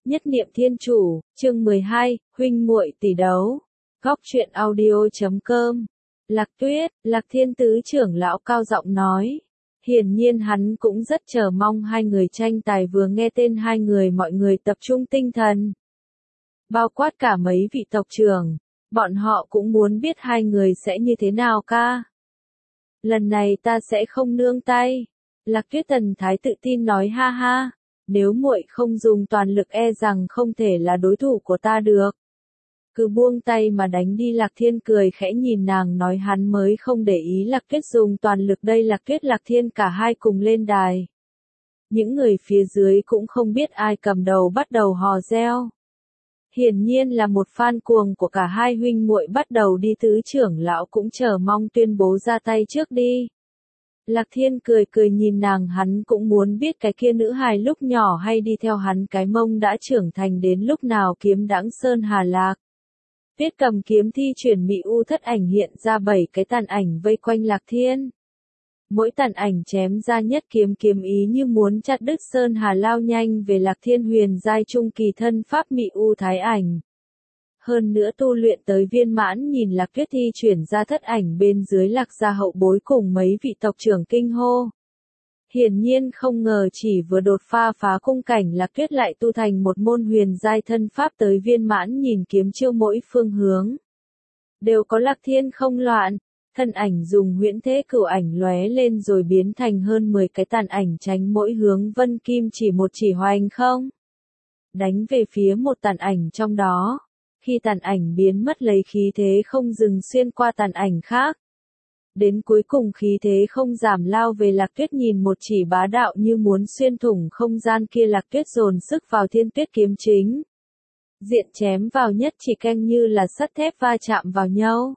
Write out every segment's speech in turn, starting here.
Nhất niệm thiên chủ, chương 12, huynh muội tỷ đấu. Góc truyện audio.com. Lạc Tuyết, Lạc Thiên tứ trưởng lão cao giọng nói. Hiển nhiên hắn cũng rất chờ mong hai người tranh tài, vừa nghe tên hai người mọi người tập trung tinh thần. Bao quát cả mấy vị tộc trưởng, bọn họ cũng muốn biết hai người sẽ như thế nào ca. Lần này ta sẽ không nương tay. Lạc Tuyết thần thái tự tin nói ha ha. Nếu muội không dùng toàn lực e rằng không thể là đối thủ của ta được. Cứ buông tay mà đánh đi. Lạc Thiên cười khẽ nhìn nàng nói, hắn mới không để ý Lạc Tuyết dùng toàn lực đây. Lạc Tuyết Lạc Thiên cả hai cùng lên đài. Những người phía dưới cũng không biết ai cầm đầu bắt đầu hò reo. Hiển nhiên là một fan cuồng của cả hai huynh muội bắt đầu đi, tứ trưởng lão cũng chờ mong tuyên bố ra tay trước đi. Lạc Thiên cười cười nhìn nàng, hắn cũng muốn biết cái kia nữ hài lúc nhỏ hay đi theo hắn cái mông đã trưởng thành đến lúc nào. Kiếm đãng Sơn Hà Lạc. Tuyết cầm kiếm thi chuyển mị u thất ảnh hiện ra 7 cái tàn ảnh vây quanh Lạc Thiên. Mỗi tàn ảnh chém ra nhất kiếm, kiếm ý như muốn chặt đứt Sơn Hà, lao nhanh về Lạc Thiên. Huyền giai trung kỳ thân pháp mị u thái ảnh. Hơn nữa tu luyện tới viên mãn, nhìn Lạc Tuyết thi chuyển ra thất ảnh bên dưới Lạc gia hậu bối cùng mấy vị tộc trưởng kinh hô. Hiển nhiên không ngờ chỉ vừa đột phá cung cảnh, Lạc Tuyết lại tu thành một môn huyền giai thân pháp tới viên mãn. Nhìn kiếm chiêu mỗi phương hướng đều có Lạc Thiên không loạn, thân ảnh dùng huyễn thế cửu ảnh lóe lên rồi biến thành hơn 10 cái tàn ảnh tránh mỗi hướng. Vân Kim chỉ một chỉ hoành không đánh về phía một tàn ảnh trong đó. Khi tàn ảnh biến mất, lấy khí thế không dừng xuyên qua tàn ảnh khác. Đến cuối cùng khí thế không giảm lao về Lạc Tuyết, nhìn một chỉ bá đạo như muốn xuyên thủng không gian kia. Lạc Tuyết dồn sức vào Thiên Tuyết kiếm chính diện chém vào, nhất chỉ canh như là sắt thép va chạm vào nhau.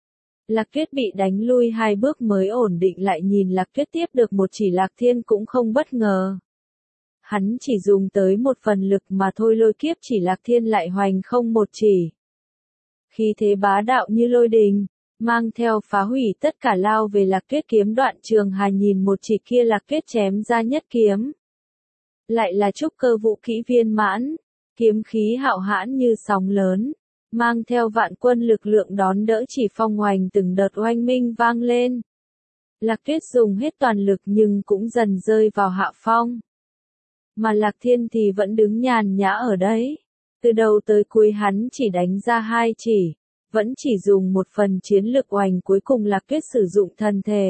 Lạc Tuyết bị đánh lui 2 bước mới ổn định lại, nhìn Lạc Tuyết tiếp được một chỉ. Lạc Thiên cũng không bất ngờ. Hắn chỉ dùng tới một phần lực mà thôi, lôi kiếp chỉ Lạc Thiên lại hoành không một chỉ. Khí thế bá đạo như lôi đình, mang theo phá hủy tất cả lao về Lạc Tuyết. Kiếm đoạn trường hà nhìn một chỉ kia, Lạc Tuyết chém ra nhất kiếm. Lại là trúc cơ vũ kỹ viên mãn, kiếm khí hạo hãn như sóng lớn, mang theo vạn quân lực lượng đón đỡ chỉ phong hoành, từng đợt oanh minh vang lên. Lạc Tuyết dùng hết toàn lực nhưng cũng dần rơi vào hạ phong. Mà Lạc Thiên thì vẫn đứng nhàn nhã ở đấy. Từ đầu tới cuối hắn chỉ đánh ra 2 chỉ, vẫn chỉ dùng một phần chiến lực oanh. Cuối cùng Lạc Tuyết sử dụng thần thể.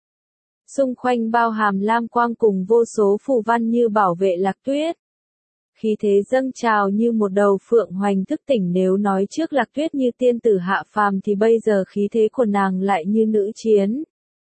Xung quanh bao hàm lam quang cùng vô số phù văn như bảo vệ Lạc Tuyết. Khí thế dâng trào như một đầu phượng hoành thức tỉnh. Nếu nói trước Lạc Tuyết như tiên tử hạ phàm thì bây giờ khí thế của nàng lại như nữ chiến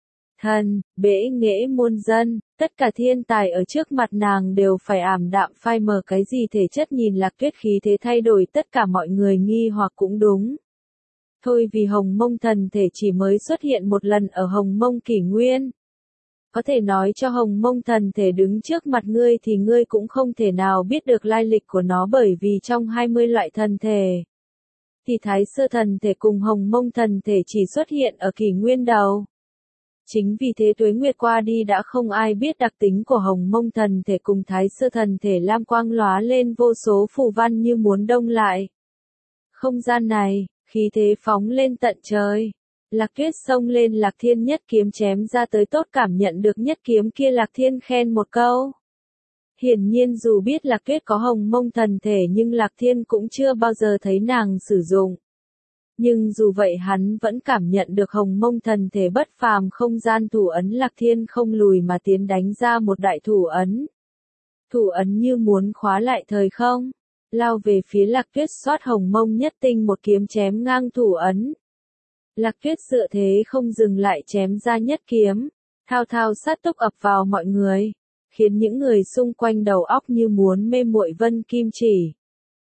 thần, bẽ nghễ muôn dân. Tất cả thiên tài ở trước mặt nàng đều phải ảm đạm phai mờ. Cái gì thể chất, nhìn Lạc Tuyết khí thế thay đổi, tất cả mọi người nghi hoặc cũng đúng. Thôi vì Hồng Mông thần thể chỉ mới xuất hiện một lần ở Hồng Mông kỷ nguyên. Có thể nói cho Hồng Mông thần thể đứng trước mặt ngươi thì ngươi cũng không thể nào biết được lai lịch của nó, bởi vì trong 20 loại thần thể thì Thái Sơ thần thể cùng Hồng Mông thần thể chỉ xuất hiện ở kỷ nguyên đầu. Chính vì thế tuế nguyệt qua đi đã không ai biết đặc tính của Hồng Mông thần thể cùng Thái Sơ thần thể. Lam quang lóa lên, vô số phù văn như muốn đông lại không gian này, khí thế phóng lên tận trời. Lạc Tuyết xông lên, Lạc Thiên nhất kiếm chém ra tới. Tốt cảm nhận được nhất kiếm kia, Lạc Thiên khen một câu. Hiển nhiên dù biết Lạc Tuyết có Hồng Mông thần thể nhưng Lạc Thiên cũng chưa bao giờ thấy nàng sử dụng. Nhưng dù vậy hắn vẫn cảm nhận được Hồng Mông thần thể bất phàm. Không gian thủ ấn, Lạc Thiên không lùi mà tiến đánh ra một đại thủ ấn. Thủ ấn như muốn khóa lại thời không, lao về phía Lạc Tuyết. Xoát Hồng Mông nhất tinh một kiếm chém ngang thủ ấn. Lạc Tuyết dựa thế không dừng lại chém ra nhất kiếm, thao thao sát túc ập vào mọi người, khiến những người xung quanh đầu óc như muốn mê muội. Vân Kim chỉ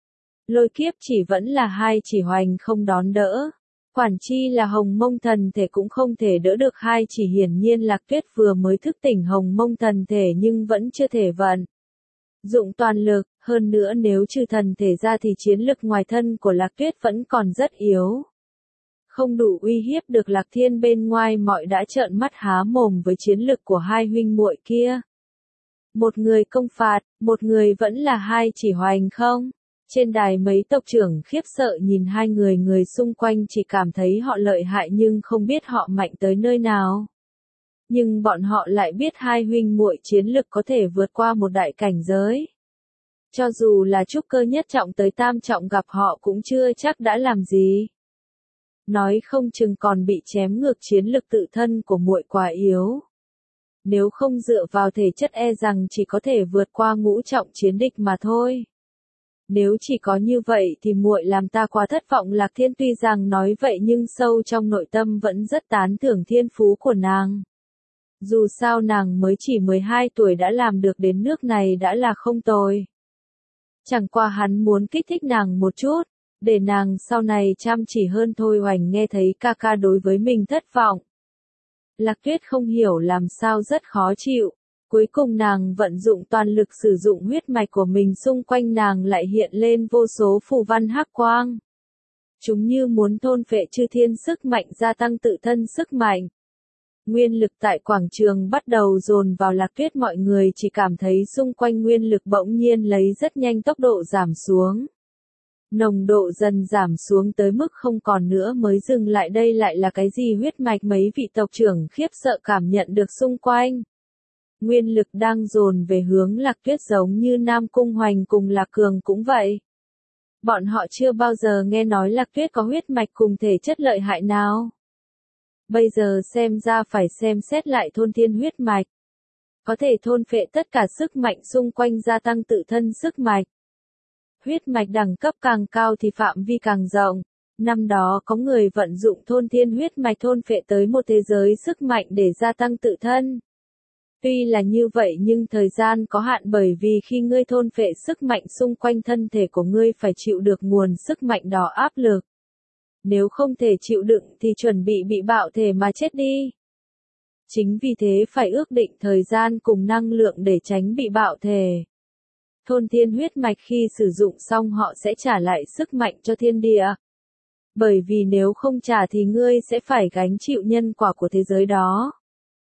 lôi kiếp chỉ vẫn là 2 chỉ hoành không đón đỡ. Quản chi là Hồng Mông thần thể cũng không thể đỡ được 2 chỉ. Hiển nhiên Lạc Tuyết vừa mới thức tỉnh Hồng Mông thần thể nhưng vẫn chưa thể vận dụng toàn lực. Hơn nữa nếu trừ thần thể ra thì chiến lực ngoài thân của Lạc Tuyết vẫn còn rất yếu, không đủ uy hiếp được Lạc Thiên. Bên ngoài mọi đã trợn mắt há mồm với chiến lực của hai huynh muội kia. Một người công phạt, một người vẫn là 2 chỉ hoành không. Trên đài mấy tộc trưởng khiếp sợ nhìn hai người xung quanh chỉ cảm thấy họ lợi hại nhưng không biết họ mạnh tới nơi nào. Nhưng bọn họ lại biết hai huynh muội chiến lực có thể vượt qua một đại cảnh giới. Cho dù là trúc cơ nhất trọng tới tam trọng gặp họ cũng chưa chắc đã làm gì. Nói không chừng còn bị chém ngược chiến lực tự thân của muội quá yếu. Nếu không dựa vào thể chất e rằng chỉ có thể vượt qua ngũ trọng chiến địch mà thôi. Nếu chỉ có như vậy thì muội làm ta quá thất vọng. Lạc Thiên tuy rằng nói vậy nhưng sâu trong nội tâm vẫn rất tán thưởng thiên phú của nàng. Dù sao nàng mới chỉ 12 tuổi đã làm được đến nước này đã là không tồi. Chẳng qua hắn muốn kích thích nàng một chút, để nàng sau này chăm chỉ hơn thôi. Hoành nghe thấy ca ca đối với mình thất vọng. Lạc Tuyết không hiểu làm sao rất khó chịu. Cuối cùng nàng vận dụng toàn lực sử dụng huyết mạch của mình, xung quanh nàng lại hiện lên vô số phù văn hắc quang. Chúng như muốn thôn phệ chư thiên sức mạnh, gia tăng tự thân sức mạnh. Nguyên lực tại quảng trường bắt đầu dồn vào Lạc Tuyết, mọi người chỉ cảm thấy xung quanh nguyên lực bỗng nhiên lấy rất nhanh tốc độ giảm xuống. Nồng độ dần giảm xuống tới mức không còn nữa mới dừng lại. Đây lại là cái gì? Huyết mạch mấy vị tộc trưởng khiếp sợ cảm nhận được xung quanh. Nguyên lực đang dồn về hướng Lạc Tuyết, giống như Nam Cung Hoành cùng Lạc Cường cũng vậy. Bọn họ chưa bao giờ nghe nói Lạc Tuyết có huyết mạch cùng thể chất lợi hại nào. Bây giờ xem ra phải xem xét lại thôn thiên huyết mạch. Có thể thôn phệ tất cả sức mạnh xung quanh, gia tăng tự thân sức mạch. Huyết mạch đẳng cấp càng cao thì phạm vi càng rộng. Năm đó có người vận dụng thôn thiên huyết mạch thôn phệ tới một thế giới sức mạnh để gia tăng tự thân. Tuy là như vậy nhưng thời gian có hạn, bởi vì khi ngươi thôn phệ sức mạnh xung quanh thân thể của ngươi phải chịu được nguồn sức mạnh đó áp lực. Nếu không thể chịu đựng thì chuẩn bị bạo thể mà chết đi. Chính vì thế phải ước định thời gian cùng năng lượng để tránh bị bạo thể. Thôn thiên huyết mạch khi sử dụng xong họ sẽ trả lại sức mạnh cho thiên địa. Bởi vì nếu không trả thì ngươi sẽ phải gánh chịu nhân quả của thế giới đó.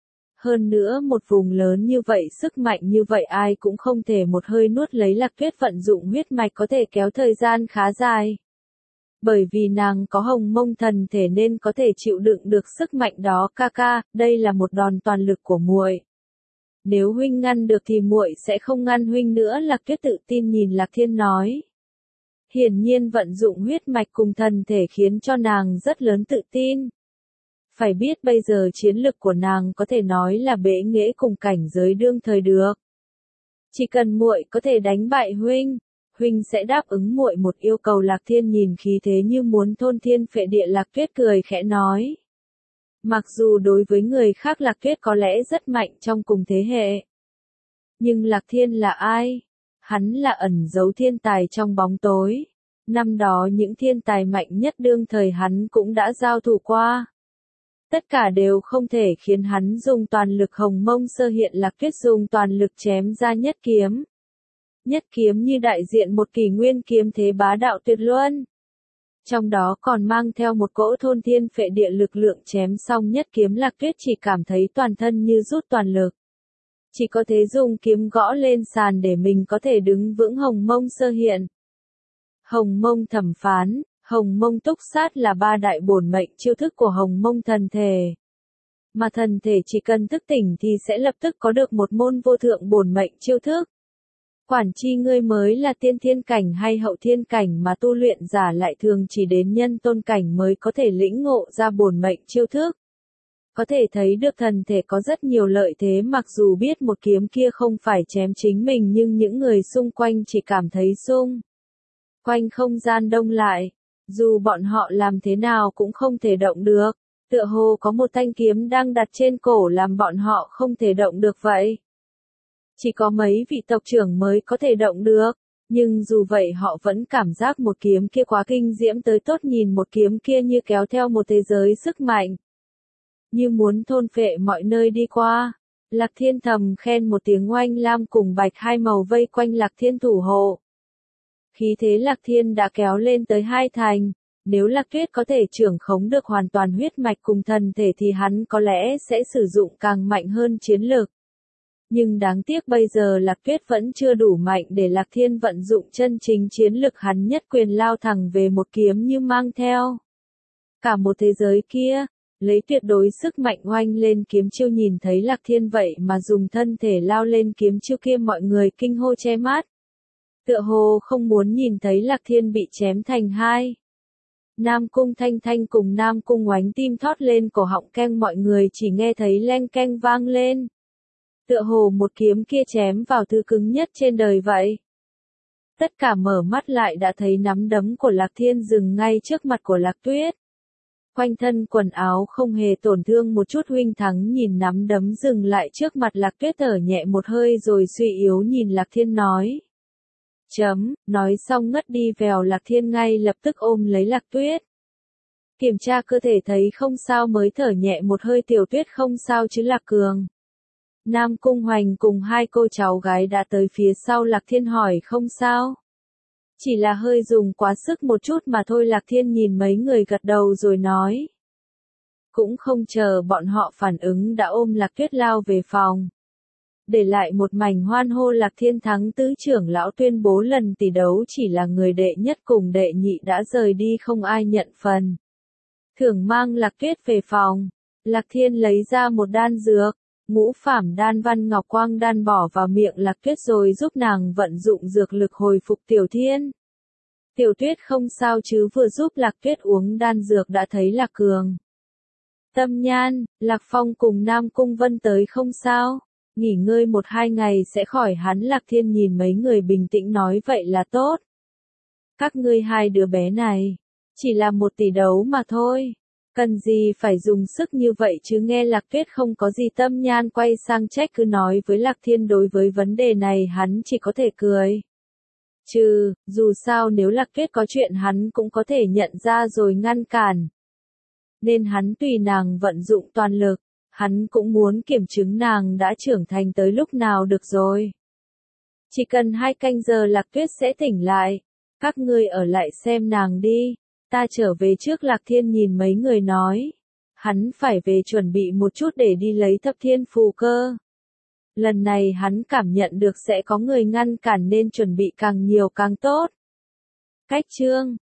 Hơn nữa một vùng lớn như vậy, sức mạnh như vậy ai cũng không thể một hơi nuốt lấy. Lạc Tuyết vận dụng huyết mạch có thể kéo thời gian khá dài. Bởi vì nàng có hồng mông thần thể nên có thể chịu đựng được sức mạnh đó. Ca ca, đây là một đòn toàn lực của muội. Nếu huynh ngăn được thì muội sẽ không ngăn huynh nữa. Lạc Tuyết tự tin nhìn Lạc Thiên nói. Hiển nhiên vận dụng huyết mạch cùng thần thể khiến cho nàng rất lớn tự tin. Phải biết bây giờ chiến lực của nàng có thể nói là bệ nghệ cùng cảnh giới đương thời được. Chỉ cần muội có thể đánh bại huynh, huynh sẽ đáp ứng muội một yêu cầu. Lạc Thiên nhìn khí thế như muốn thôn thiên phệ địa. Lạc Tuyết cười khẽ nói. Mặc dù đối với người khác Lạc Tuyết có lẽ rất mạnh trong cùng thế hệ. Nhưng Lạc Thiên là ai? Hắn là ẩn giấu thiên tài trong bóng tối. Năm đó những thiên tài mạnh nhất đương thời hắn cũng đã giao thủ qua. Tất cả đều không thể khiến hắn dùng toàn lực hồng mông sơ hiện. Lạc Tuyết dùng toàn lực chém ra nhất kiếm. Nhất kiếm như đại diện một kỷ nguyên kiếm thế bá đạo tuyệt luân. Trong đó còn mang theo một cỗ thôn thiên phệ địa lực lượng. Chém xong nhất kiếm Lạc Tuyết chỉ cảm thấy toàn thân như rút toàn lực. Chỉ có thể dùng kiếm gõ lên sàn để mình có thể đứng vững. Hồng mông sơ hiện, hồng mông thẩm phán, hồng mông túc sát là ba đại bổn mệnh chiêu thức của hồng mông thần thể. Mà thần thể chỉ cần thức tỉnh thì sẽ lập tức có được một môn vô thượng bổn mệnh chiêu thức. Quản chi ngươi mới là tiên thiên cảnh hay hậu thiên cảnh mà tu luyện giả lại thường chỉ đến nhân tôn cảnh mới có thể lĩnh ngộ ra bổn mệnh chiêu thức. Có thể thấy được thần thể có rất nhiều lợi thế, mặc dù biết một kiếm kia không phải chém chính mình nhưng những người xung quanh chỉ cảm thấy xung quanh không gian đông lại. Dù bọn họ làm thế nào cũng không thể động được. Tựa hồ có một thanh kiếm đang đặt trên cổ làm bọn họ không thể động được vậy. Chỉ có mấy vị tộc trưởng mới có thể động được. Nhưng dù vậy họ vẫn cảm giác một kiếm kia quá kinh diễm tới tốt, nhìn một kiếm kia như kéo theo một thế giới sức mạnh. Như muốn thôn phệ mọi nơi đi qua. Lạc Thiên thầm khen một tiếng. Oanh lam cùng bạch hai màu vây quanh Lạc Thiên thủ hộ. Khí thế Lạc Thiên đã kéo lên tới hai thành. Nếu Lạc Tuyết có thể trưởng khống được hoàn toàn huyết mạch cùng thần thể thì hắn có lẽ sẽ sử dụng càng mạnh hơn chiến lược. Nhưng đáng tiếc bây giờ Lạc Tuyết vẫn chưa đủ mạnh để Lạc Thiên vận dụng chân chính chiến lực, hắn nhất quyền lao thẳng về một kiếm như mang theo cả một thế giới kia, lấy tuyệt đối sức mạnh oanh lên kiếm chiêu. Nhìn thấy Lạc Thiên vậy mà dùng thân thể lao lên kiếm chiêu kia, mọi người kinh hô che mắt. Tựa hồ không muốn nhìn thấy Lạc Thiên bị chém thành hai. Nam Cung Thanh Thanh cùng Nam Cung Oánh tim thót lên cổ họng keng, mọi người chỉ nghe thấy leng keng vang lên. Tựa hồ một kiếm kia chém vào thứ cứng nhất trên đời vậy. Tất cả mở mắt lại đã thấy nắm đấm của Lạc Thiên dừng ngay trước mặt của Lạc Tuyết. Quanh thân quần áo không hề tổn thương một chút. Huynh Thắng nhìn nắm đấm dừng lại trước mặt Lạc Tuyết, thở nhẹ một hơi rồi suy yếu nhìn Lạc Thiên nói. Nói xong ngất đi vèo. Lạc Thiên ngay lập tức ôm lấy Lạc Tuyết. Kiểm tra cơ thể thấy không sao mới thở nhẹ một hơi. Tiểu Tuyết không sao chứ Lạc Cường? Nam Cung Hoành cùng hai cô cháu gái đã tới phía sau Lạc Thiên hỏi không sao. Chỉ là hơi dùng quá sức một chút mà thôi. Lạc Thiên nhìn mấy người gật đầu rồi nói. Cũng không chờ bọn họ phản ứng đã ôm Lạc Tuyết lao về phòng. Để lại một mảnh hoan hô. Lạc Thiên thắng, tứ trưởng lão tuyên bố lần tỷ đấu chỉ là người đệ nhất cùng đệ nhị đã rời đi, không ai nhận phần thưởng, mang Lạc Tuyết về phòng. Lạc Thiên lấy ra một đan dược, Ngũ Phẩm Đan Văn Ngọc Quang Đan, bỏ vào miệng Lạc Tuyết rồi giúp nàng vận dụng dược lực hồi phục Tiểu Thiên. Tiểu Tuyết không sao chứ? Vừa giúp Lạc Tuyết uống đan dược đã thấy Lạc Cường, Tâm Nhan, Lạc Phong cùng Nam Cung Vân tới không sao. Nghỉ ngơi 1-2 ngày sẽ khỏi hắn. Lạc Thiên nhìn mấy người bình tĩnh nói vậy là tốt. Các ngươi hai đứa bé này, chỉ là một tỷ đấu mà thôi. Cần gì phải dùng sức như vậy chứ? Nghe Lạc Tuyết không có gì, Tâm Nhan quay sang trách cứ nói với Lạc Thiên. Đối với vấn đề này hắn chỉ có thể cười. Dù sao nếu Lạc Tuyết có chuyện hắn cũng có thể nhận ra rồi ngăn cản. Nên hắn tùy nàng vận dụng toàn lực. Hắn cũng muốn kiểm chứng nàng đã trưởng thành tới lúc nào được rồi. Chỉ cần 2 canh giờ Lạc Tuyết sẽ tỉnh lại. Các ngươi ở lại xem nàng đi. Ta trở về trước. Lạc Thiên nhìn mấy người nói. Hắn phải về chuẩn bị một chút để đi lấy thập thiên phù cơ. Lần này hắn cảm nhận được sẽ có người ngăn cản nên chuẩn bị càng nhiều càng tốt. Cách chương